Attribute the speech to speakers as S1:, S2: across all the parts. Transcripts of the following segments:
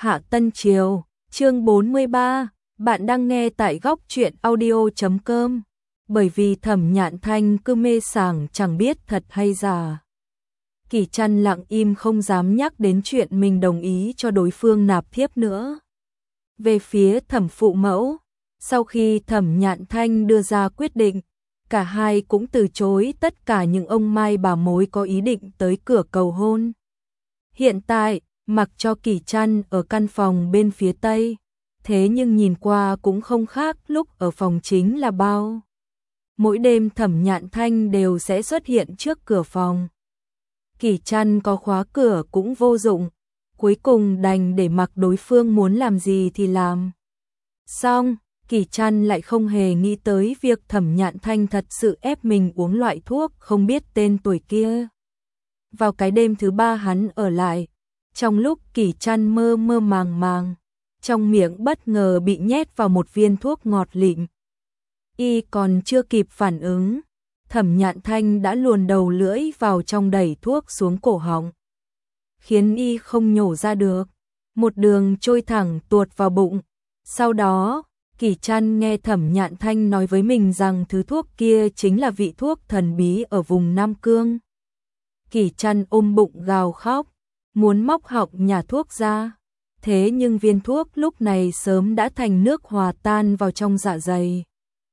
S1: Hạ Tân Triều, chương 43, bạn đang nghe tại góc truyện audio.com. Bởi vì Thẩm Nhạn Thanh cứ mê sảng chẳng biết thật hay giả. Kỳ Trăn lặng im không dám nhắc đến chuyện mình đồng ý cho đối phương nạp thiếp nữa. Về phía Thẩm phụ mẫu, sau khi Thẩm Nhạn Thanh đưa ra quyết định, cả hai cũng từ chối tất cả những ông mai bà mối có ý định tới cửa cầu hôn. Hiện tại, mặc cho Kỳ Trăn ở căn phòng bên phía tây, thế nhưng nhìn qua cũng không khác lúc ở phòng chính là bao. Mỗi đêm Thẩm Nhạn Thanh đều sẽ xuất hiện trước cửa phòng. Kỳ Trăn có khóa cửa cũng vô dụng, cuối cùng đành để mặc đối phương muốn làm gì thì làm. Xong, Kỳ Trăn lại không hề nghĩ tới việc Thẩm Nhạn Thanh thật sự ép mình uống loại thuốc không biết tên tuổi kia. Vào cái đêm thứ ba hắn ở lại, trong lúc Kỳ Trăn mơ mơ màng màng, trong miệng bất ngờ bị nhét vào một viên thuốc ngọt lịm. Y còn chưa kịp phản ứng, Thẩm Nhạn Thanh đã luồn đầu lưỡi vào trong đẩy thuốc xuống cổ họng, khiến y không nhổ ra được, một đường trôi thẳng tuột vào bụng. Sau đó, Kỳ Trăn nghe Thẩm Nhạn Thanh nói với mình rằng thứ thuốc kia chính là vị thuốc thần bí ở vùng Nam Cương. Kỳ Trăn ôm bụng gào khóc, muốn móc họng nhả thuốc ra, thế nhưng viên thuốc lúc này sớm đã thành nước hòa tan vào trong dạ dày.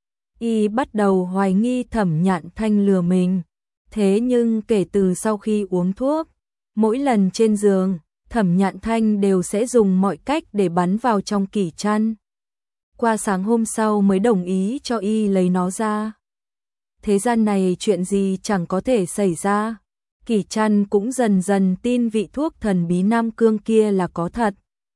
S1: Y bắt đầu hoài nghi Thẩm Nhạn Thanh lừa mình, thế nhưng kể từ sau khi uống thuốc, mỗi lần trên giường, Thẩm Nhạn Thanh đều sẽ dùng mọi cách để bắn vào trong Kỳ Trăn. Qua sáng hôm sau mới đồng ý cho y lấy nó ra. Thế gian này chuyện gì chẳng có thể xảy ra. Kỳ Trăn cũng dần dần tin vị thuốc thần bí Nam Cương kia là có thật.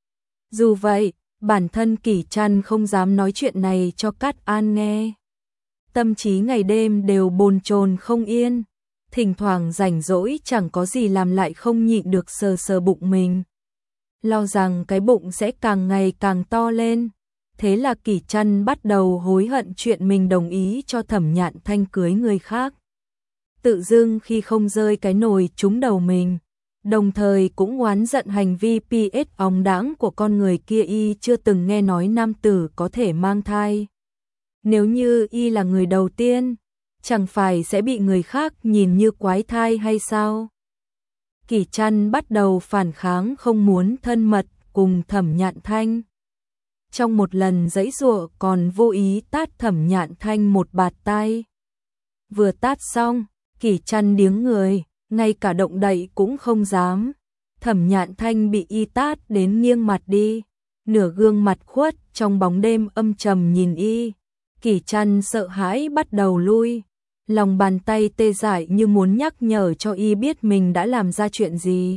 S1: Dù vậy, bản thân Kỳ Trăn không dám nói chuyện này cho Cát An nghe. Tâm trí ngày đêm đều bồn chồn không yên, thỉnh thoảng rảnh rỗi chẳng có gì làm lại không nhịn được sờ sờ bụng mình. Lo rằng cái bụng sẽ càng ngày càng to lên. Thế là Kỳ Trăn bắt đầu hối hận chuyện mình đồng ý cho Thẩm Nhạn Thanh cưới người khác. Tự dưng khi không rơi cái nồi trúng đầu mình, đồng thời cũng oán giận hành vi PS óng đãng của con người kia. Y chưa từng nghe nói nam tử có thể mang thai. Nếu như y là người đầu tiên, chẳng phải sẽ bị người khác nhìn như quái thai hay sao? Kỳ Trăn bắt đầu phản kháng không muốn thân mật cùng Thẩm Nhạn Thanh. Trong một lần giãy giụa còn vô ý tát Thẩm Nhạn Thanh một bạt tai. Vừa tát xong, Kỳ Trăn điếng người, ngay cả động đậy cũng không dám. Thẩm Nhạn Thanh bị y tát đến nghiêng mặt đi, nửa gương mặt khuất trong bóng đêm âm trầm nhìn y. Kỳ Trăn sợ hãi bắt đầu lui, lòng bàn tay tê dại như muốn nhắc nhở cho y biết mình đã làm ra chuyện gì.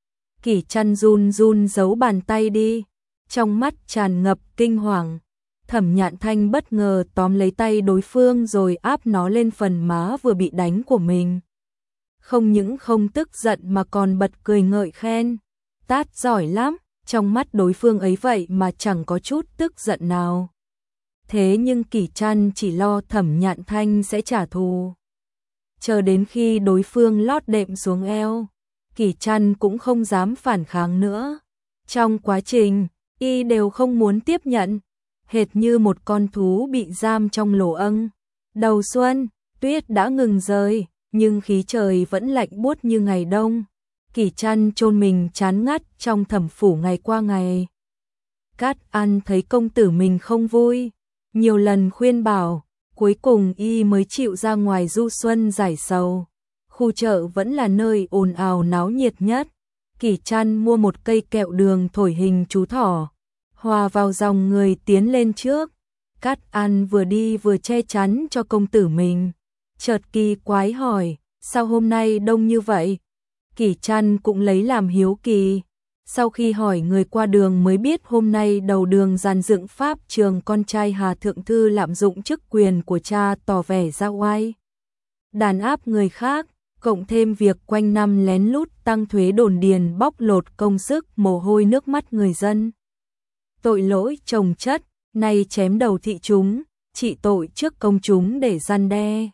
S1: Kỳ Trăn run run giấu bàn tay đi, trong mắt tràn ngập kinh hoàng. Thẩm Nhạn Thanh bất ngờ tóm lấy tay đối phương rồi áp nó lên phần má vừa bị đánh của mình. Không những không tức giận mà còn bật cười ngợi khen. Tát giỏi lắm, trong mắt đối phương ấy vậy mà chẳng có chút tức giận nào. Thế nhưng Kỳ Trăn chỉ lo Thẩm Nhạn Thanh sẽ trả thù. Chờ đến khi đối phương lót đệm xuống eo, Kỳ Trăn cũng không dám phản kháng nữa. Trong quá trình, y đều không muốn tiếp nhận, hệt như một con thú bị giam trong lỗ âng. Đầu xuân, tuyết đã ngừng rơi, nhưng khí trời vẫn lạnh buốt như ngày đông. Kỳ Trăn chôn mình chán ngắt trong thẩm phủ ngày qua ngày. Cát An thấy công tử mình không vui, nhiều lần khuyên bảo, cuối cùng y mới chịu ra ngoài du xuân giải sầu. Khu chợ vẫn là nơi ồn ào náo nhiệt nhất. Kỳ Trăn mua một cây kẹo đường thổi hình chú thỏ, hòa vào dòng người tiến lên trước. Cát An vừa đi vừa che chắn cho công tử mình. Chợt kỳ quái hỏi, sao hôm nay đông như vậy? Kỳ Trăn cũng lấy làm hiếu kỳ. Sau khi hỏi người qua đường mới biết hôm nay đầu đường dàn dựng pháp trường con trai Hà Thượng Thư lạm dụng chức quyền của cha tỏ vẻ ra oai đàn áp người khác, cộng thêm việc quanh năm lén lút tăng thuế đồn điền bóc lột công sức mồ hôi nước mắt người dân. Tội lỗi chồng chất, nay chém đầu thị chúng, trị tội trước công chúng để răn đe.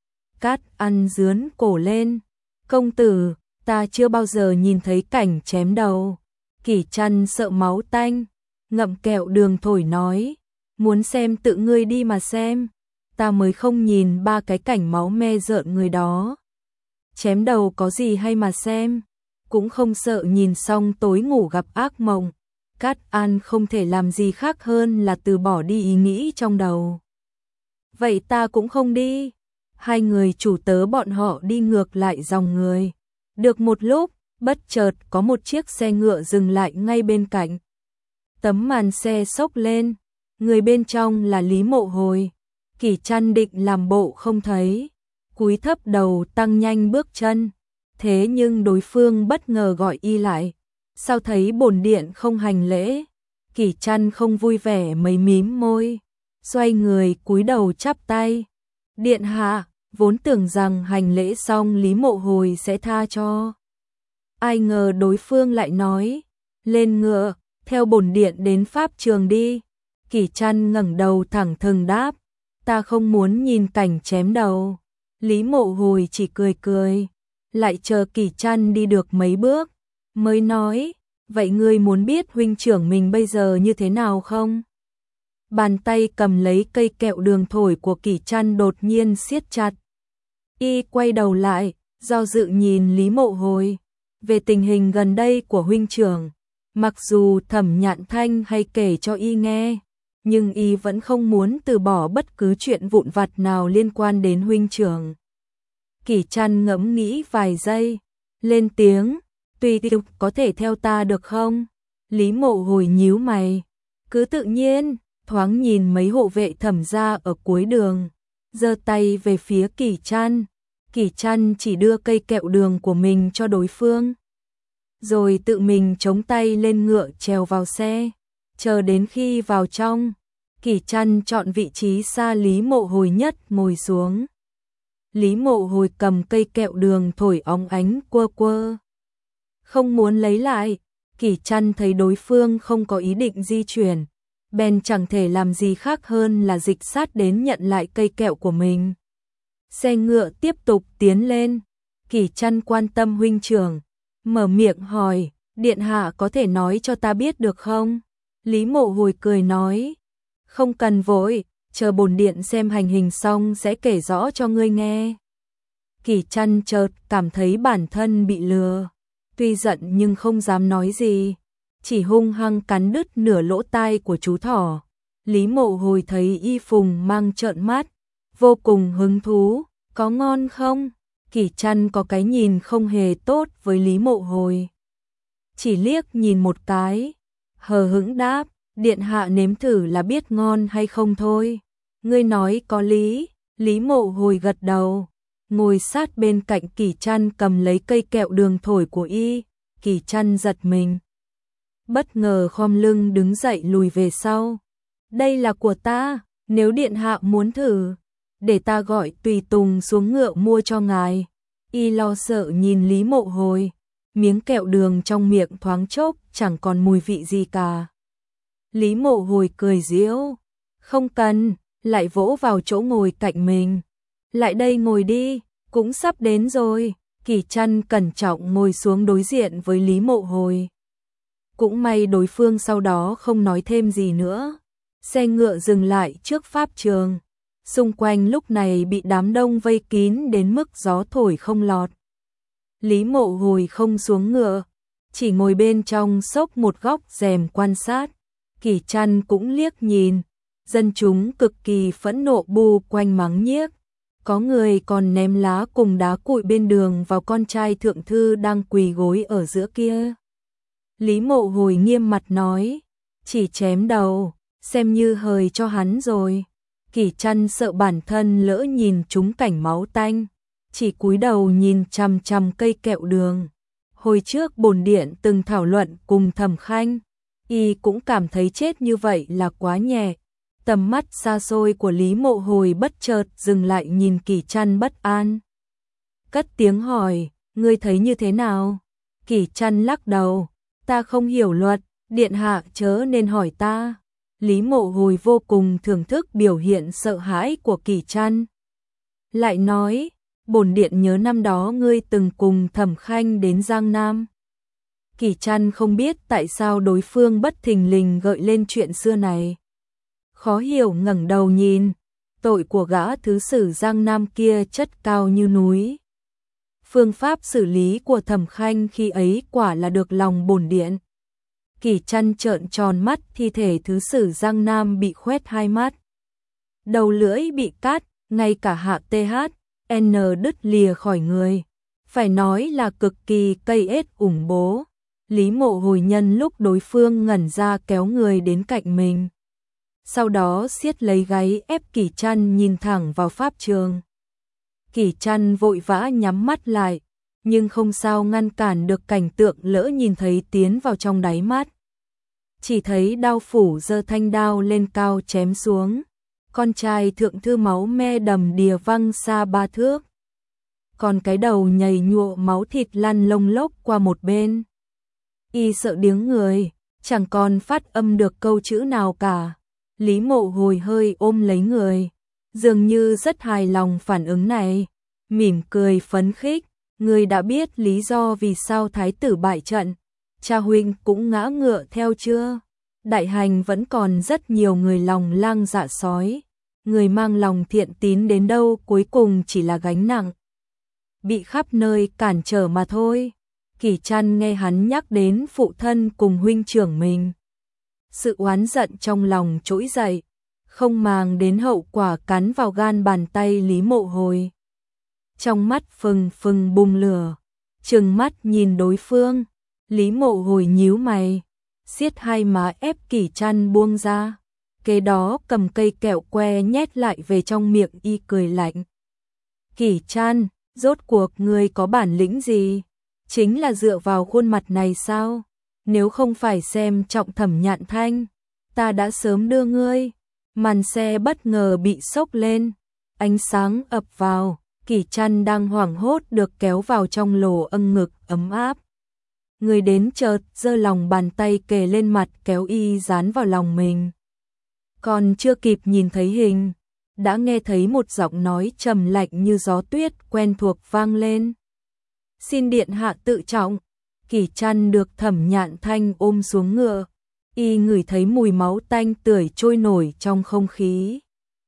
S1: Cát Ăn dướn cổ lên, công tử, ta chưa bao giờ nhìn thấy cảnh chém đầu. Kỷ Trăn sợ máu tanh, ngậm kẹo đường thổi nói, muốn xem tự ngươi đi mà xem, ta mới không nhìn ba cái cảnh máu me rợn người đó. Chém đầu có gì hay mà xem, cũng không sợ nhìn xong tối ngủ gặp ác mộng. Cát An không thể làm gì khác hơn là từ bỏ đi ý nghĩ trong đầu. Vậy ta cũng không đi. Hai người chủ tớ bọn họ đi ngược lại dòng người. Được một lúc, bất chợt có một chiếc xe ngựa dừng lại ngay bên cạnh. Tấm màn xe xốc lên, người bên trong là Lý Mộ Hồi. Kỷ Trăn định làm bộ không thấy, cúi thấp đầu tăng nhanh bước chân. Thế nhưng đối phương bất ngờ gọi y lại. Sao thấy bổn điện không hành lễ? Kỷ Trăn không vui vẻ mấy mím môi, xoay người cúi đầu chắp tay. Điện hạ, vốn tưởng rằng hành lễ xong Lý Mộ Hồi sẽ tha cho. Ai ngờ đối phương lại nói, lên ngựa, theo bổn điện đến pháp trường đi. Kỷ Trăn ngẩng đầu thẳng thừng đáp, ta không muốn nhìn cảnh chém đầu. Lý Mộ Hồi chỉ cười cười, lại chờ Kỷ Trăn đi được mấy bước, mới nói, vậy ngươi muốn biết huynh trưởng mình bây giờ như thế nào không? Bàn tay cầm lấy cây kẹo đường thổi của Kỷ Trăn đột nhiên siết chặt. Y quay đầu lại, do dự nhìn Lý Mộ Hồi. Về tình hình gần đây của huynh trưởng, mặc dù Thẩm Nhạn Thanh hay kể cho y nghe, nhưng y vẫn không muốn từ bỏ bất cứ chuyện vụn vặt nào liên quan đến huynh trưởng. Kỷ Trăn ngẫm nghĩ vài giây, lên tiếng, tùy tiện có thể theo ta được không? Lý Mộ Hồi nhíu mày, cứ tự nhiên, thoáng nhìn mấy hộ vệ Thẩm gia ở cuối đường, giơ tay về phía Kỷ Trăn. Kỷ Trăn chỉ đưa cây kẹo đường của mình cho đối phương, rồi tự mình chống tay lên ngựa trèo vào xe. Chờ đến khi vào trong, Kỷ Trăn chọn vị trí xa Lý Mộ Hồi nhất ngồi xuống. Lý Mộ Hồi cầm cây kẹo đường thổi óng ánh quơ quơ, không muốn lấy lại. Kỷ Trăn thấy đối phương không có ý định di chuyển, bèn chẳng thể làm gì khác hơn là dịch sát đến nhận lại cây kẹo của mình. Xe ngựa tiếp tục tiến lên. Kỷ Trăn quan tâm huynh trưởng, mở miệng hỏi, điện hạ có thể nói cho ta biết được không? Lý Mộ Hồi cười nói, không cần vội, chờ bổn điện xem hành hình xong sẽ kể rõ cho ngươi nghe. Kỷ Trăn chợt cảm thấy bản thân bị lừa, tuy giận nhưng không dám nói gì, chỉ hung hăng cắn đứt nửa lỗ tai của chú thỏ. Lý Mộ Hồi thấy y phùng mang trợn mắt, vô cùng hứng thú, có ngon không? Kỷ Trăn có cái nhìn không hề tốt với Lý Mộ Hồi, chỉ liếc nhìn một cái, hờ hững đáp, điện hạ nếm thử là biết ngon hay không thôi. Ngươi nói có lý. Lý Mộ Hồi gật đầu, ngồi sát bên cạnh Kỷ Trăn cầm lấy cây kẹo đường thổi của y. Kỷ Trăn giật mình, bất ngờ khom lưng đứng dậy lùi về sau. Đây là của ta, nếu điện hạ muốn thử, để ta gọi tùy tùng xuống ngựa mua cho ngài. Y lo sợ nhìn Lý Mộ Hồi, miếng kẹo đường trong miệng thoáng chốc chẳng còn mùi vị gì cả. Lý Mộ Hồi cười giễu, không cần, lại vỗ vào chỗ ngồi cạnh mình. Lại đây ngồi đi, cũng sắp đến rồi. Kỷ Trăn cẩn trọng ngồi xuống đối diện với Lý Mộ Hồi. Cũng may đối phương sau đó không nói thêm gì nữa. Xe ngựa dừng lại trước pháp trường. Xung quanh lúc này bị đám đông vây kín đến mức gió thổi không lọt. Lý Mộ Hồi không xuống ngựa, chỉ ngồi bên trong xốc một góc rèm quan sát. Kỷ Trăn cũng liếc nhìn, dân chúng cực kỳ phẫn nộ bu quanh mắng nhiếc. Có người còn ném lá cùng đá cuội bên đường vào con trai thượng thư đang quỳ gối ở giữa kia. Lý Mộ Hồi nghiêm mặt nói, chỉ chém đầu, xem như hời cho hắn rồi. Kỷ Trăn sợ bản thân lỡ nhìn trúng cảnh máu tanh, chỉ cúi đầu nhìn chằm chằm cây kẹo đường. Hồi trước bổn điện từng thảo luận cùng Thẩm Khanh, y cũng cảm thấy chết như vậy là quá nhẹ. Tầm mắt xa xôi của Lý Mộ Hồi bất chợt dừng lại nhìn Kỷ Trăn bất an. Cất tiếng hỏi, ngươi thấy như thế nào? Kỷ Trăn lắc đầu, ta không hiểu luật, điện hạ chớ nên hỏi ta. Lý Mộ Hồi vô cùng thưởng thức biểu hiện sợ hãi của Kỷ Trăn. Lại nói, bổn điện nhớ năm đó ngươi từng cùng Thẩm Khanh đến Giang Nam. Kỳ Trăn không biết tại sao đối phương bất thình lình gợi lên chuyện xưa này. Khó hiểu ngẩng đầu nhìn, tội của gã thứ sử Giang Nam kia chất cao như núi. Phương pháp xử lý của Thẩm Khanh khi ấy quả là được lòng bổn điện. Kỳ Trăn trợn tròn mắt, thi thể thứ sử Giang Nam bị khoét hai mắt. Đầu lưỡi bị cắt, ngay cả hạ TH, N đứt lìa khỏi người. Phải nói là cực kỳ cây ết ủng bố. Lý Mộ Hồi nhân lúc đối phương ngẩn ra kéo người đến cạnh mình. Sau đó siết lấy gáy ép Kỳ Trăn nhìn thẳng vào pháp trường. Kỳ Trăn vội vã nhắm mắt lại, nhưng không sao ngăn cản được cảnh tượng lỡ nhìn thấy tiến vào trong đáy mắt. Chỉ thấy đao phủ giơ thanh đao lên cao chém xuống. Con trai thượng thư máu me đầm đìa văng xa 3 thước. Còn cái đầu nhầy nhụa máu thịt lăn lông lốc qua một bên. Y sợ điếng người, chẳng còn phát âm được câu chữ nào cả. Lý Mộ Hồi hơi ôm lấy người, dường như rất hài lòng phản ứng này, mỉm cười phấn khích. Người đã biết lý do vì sao thái tử bại trận, cha huynh cũng ngã ngựa theo chưa? Đại hành vẫn còn rất nhiều người lòng lang dạ sói, người mang lòng thiện tín đến đâu cuối cùng chỉ là gánh nặng, bị khắp nơi cản trở mà thôi. Kỳ Trăn nghe hắn nhắc đến phụ thân cùng huynh trưởng mình, sự oán giận trong lòng trỗi dậy, không màng đến hậu quả cắn vào gan bàn tay Lý Mộ Hồi. Trong mắt phừng phừng bùng lửa, trừng mắt nhìn đối phương, Lý Mộ Hồi nhíu mày, siết hai má ép Kỳ Trăn buông ra, kế đó cầm cây kẹo que nhét lại về trong miệng y cười lạnh. Kỳ Trăn, rốt cuộc ngươi có bản lĩnh gì? Chính là dựa vào khuôn mặt này sao? Nếu không phải xem trọng Thẩm Nhạn Thanh, ta đã sớm đưa ngươi. Màn xe bất ngờ bị xốc lên, ánh sáng ập vào, Kỳ Trăn đang hoảng hốt được kéo vào trong lỗ âng ngực ấm áp. Người đến chợt giơ lòng bàn tay kề lên mặt kéo y dán vào lòng mình. Còn chưa kịp nhìn thấy hình, đã nghe thấy một giọng nói trầm lạnh như gió tuyết quen thuộc vang lên. Xin điện hạ tự trọng. Kỳ Trăn được Thẩm Nhạn Thanh ôm xuống ngựa, y ngửi thấy mùi máu tanh tưởi trôi nổi trong không khí.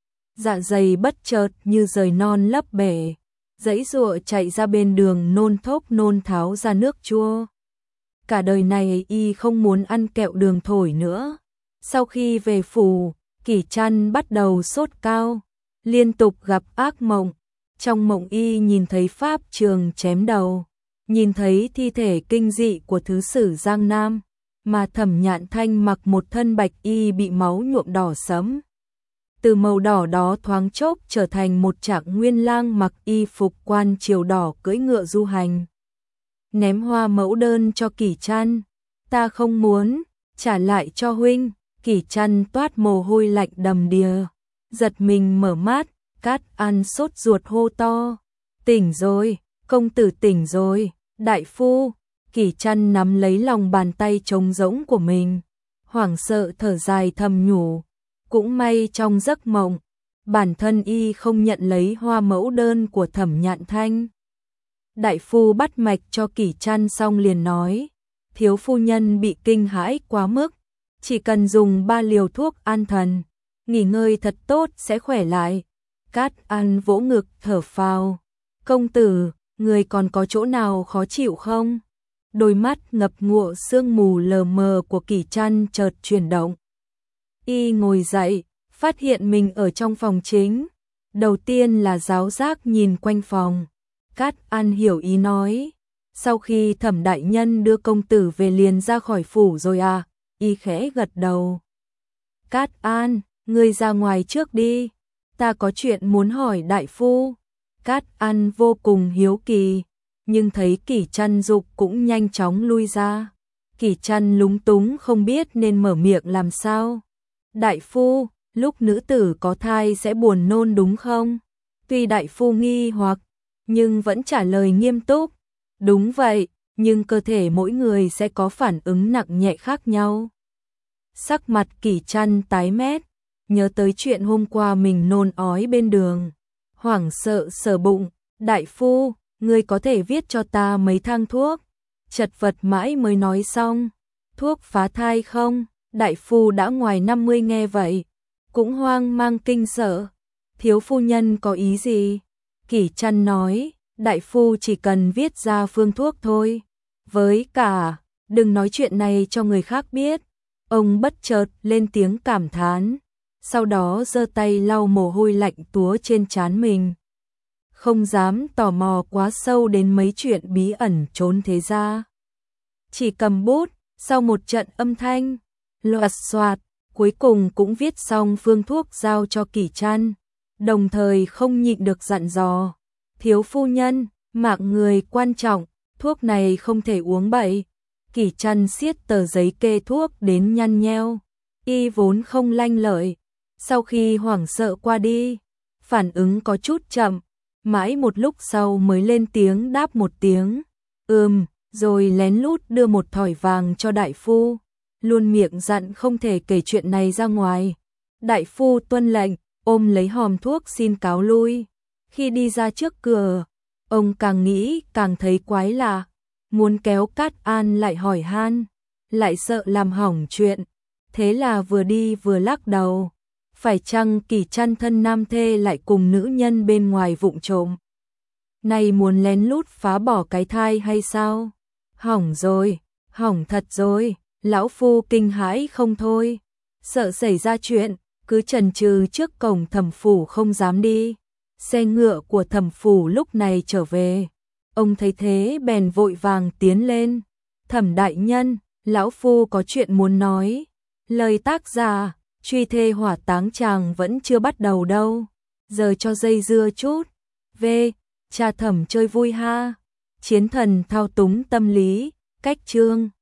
S1: Dạ dày bất chợt như rời non lấp bể, giãy giụa chạy ra bên đường nôn thốc nôn tháo ra nước chua. Cả đời này y không muốn ăn kẹo đường thổi nữa. Sau khi về phủ, Kỳ Trăn bắt đầu sốt cao, liên tục gặp ác mộng. Trong mộng y nhìn thấy pháp trường chém đầu, nhìn thấy thi thể kinh dị của thứ sử Giang Nam, mà Thẩm Nhạn Thanh mặc một thân bạch y bị máu nhuộm đỏ sẫm. Từ màu đỏ đó thoáng chốc trở thành một trạng nguyên lang mặc y phục quan triều đỏ cưỡi ngựa du hành. Ném hoa mẫu đơn cho Kỳ Trăn, ta không muốn, trả lại cho huynh. Kỳ Trăn toát mồ hôi lạnh đầm đìa, giật mình mở mắt, Cát An sốt ruột hô to, tỉnh rồi, công tử tỉnh rồi, đại phu. Kỳ Trăn nắm lấy lòng bàn tay trống rỗng của mình, hoảng sợ thở dài thầm nhủ, cũng may trong giấc mộng, bản thân y không nhận lấy hoa mẫu đơn của Thẩm Nhạn Thanh. Đại phu bắt mạch cho Kỳ Trăn xong liền nói, thiếu phu nhân bị kinh hãi quá mức, chỉ cần dùng 3 liều thuốc an thần, nghỉ ngơi thật tốt sẽ khỏe lại. Cát An vỗ ngực thở phào, công tử, người còn có chỗ nào khó chịu không? Đôi mắt ngập ngụa sương mù lờ mờ của Kỳ Trăn chợt chuyển động. Y ngồi dậy, phát hiện mình ở trong phòng chính. Đầu tiên là giáo giác nhìn quanh phòng. Cát An hiểu ý nói, sau khi Thẩm đại nhân đưa công tử về liền ra khỏi phủ rồi à? Y khẽ gật đầu. Cát An, ngươi ra ngoài trước đi, ta có chuyện muốn hỏi đại phu. Cát An vô cùng hiếu kỳ, nhưng thấy Kỳ Trăn dục cũng nhanh chóng lui ra. Kỳ Trăn lúng túng không biết nên mở miệng làm sao. Đại phu, lúc nữ tử có thai sẽ buồn nôn đúng không? Tuy đại phu nghi hoặc, nhưng vẫn trả lời nghiêm túc. Đúng vậy, nhưng cơ thể mỗi người sẽ có phản ứng nặng nhẹ khác nhau. Sắc mặt Kỳ Trăn tái mét, nhớ tới chuyện hôm qua mình nôn ói bên đường. Hoảng sợ sờ bụng, đại phu, ngươi có thể viết cho ta mấy thang thuốc. chật vật mãi mới nói xong. Thuốc phá thai không? Đại phu đã ngoài 50 nghe vậy, cũng hoang mang kinh sợ. Thiếu phu nhân có ý gì? Kỷ Trăn nói, đại phu chỉ cần viết ra phương thuốc thôi. Với cả, đừng nói chuyện này cho người khác biết. Ông bất chợt lên tiếng cảm thán, sau đó giơ tay lau mồ hôi lạnh túa trên trán mình. Không dám tò mò quá sâu đến mấy chuyện bí ẩn trốn thế gia. Chỉ cầm bút, sau một trận âm thanh, loạt xoạt, cuối cùng cũng viết xong phương thuốc giao cho Kỷ Trăn, đồng thời không nhịn được dặn dò. Thiếu phu nhân, mạng người quan trọng, thuốc này không thể uống bậy. Kỷ Trăn siết tờ giấy kê thuốc đến nhăn nheo, y vốn không lanh lợi. Sau khi hoảng sợ qua đi, phản ứng có chút chậm, mãi một lúc sau mới lên tiếng đáp một tiếng, rồi lén lút đưa một thỏi vàng cho đại phu, luôn miệng dặn không thể kể chuyện này ra ngoài. Đại phu tuân lệnh, ôm lấy hòm thuốc xin cáo lui. Khi đi ra trước cửa, ông càng nghĩ càng thấy quái lạ, muốn kéo Cát An lại hỏi han, lại sợ làm hỏng chuyện, thế là vừa đi vừa lắc đầu. Phải chăng Kỷ Trăn thân nam thê lại cùng nữ nhân bên ngoài vụng trộm? Này muốn lén lút phá bỏ cái thai hay sao? Hỏng rồi, hỏng thật rồi, lão phu kinh hãi không thôi. Sợ xảy ra chuyện, cứ chần chừ trước cổng Thẩm phủ không dám đi. Xe ngựa của Thẩm phủ lúc này trở về. Ông thấy thế bèn vội vàng tiến lên. Thẩm đại nhân, lão phu có chuyện muốn nói. Lời tác giả, truy thê hỏa táng chàng vẫn chưa bắt đầu đâu. Giờ cho dây dưa chút. Cha Thẩm chơi vui ha. Chiến thần thao túng tâm lý, cách chương.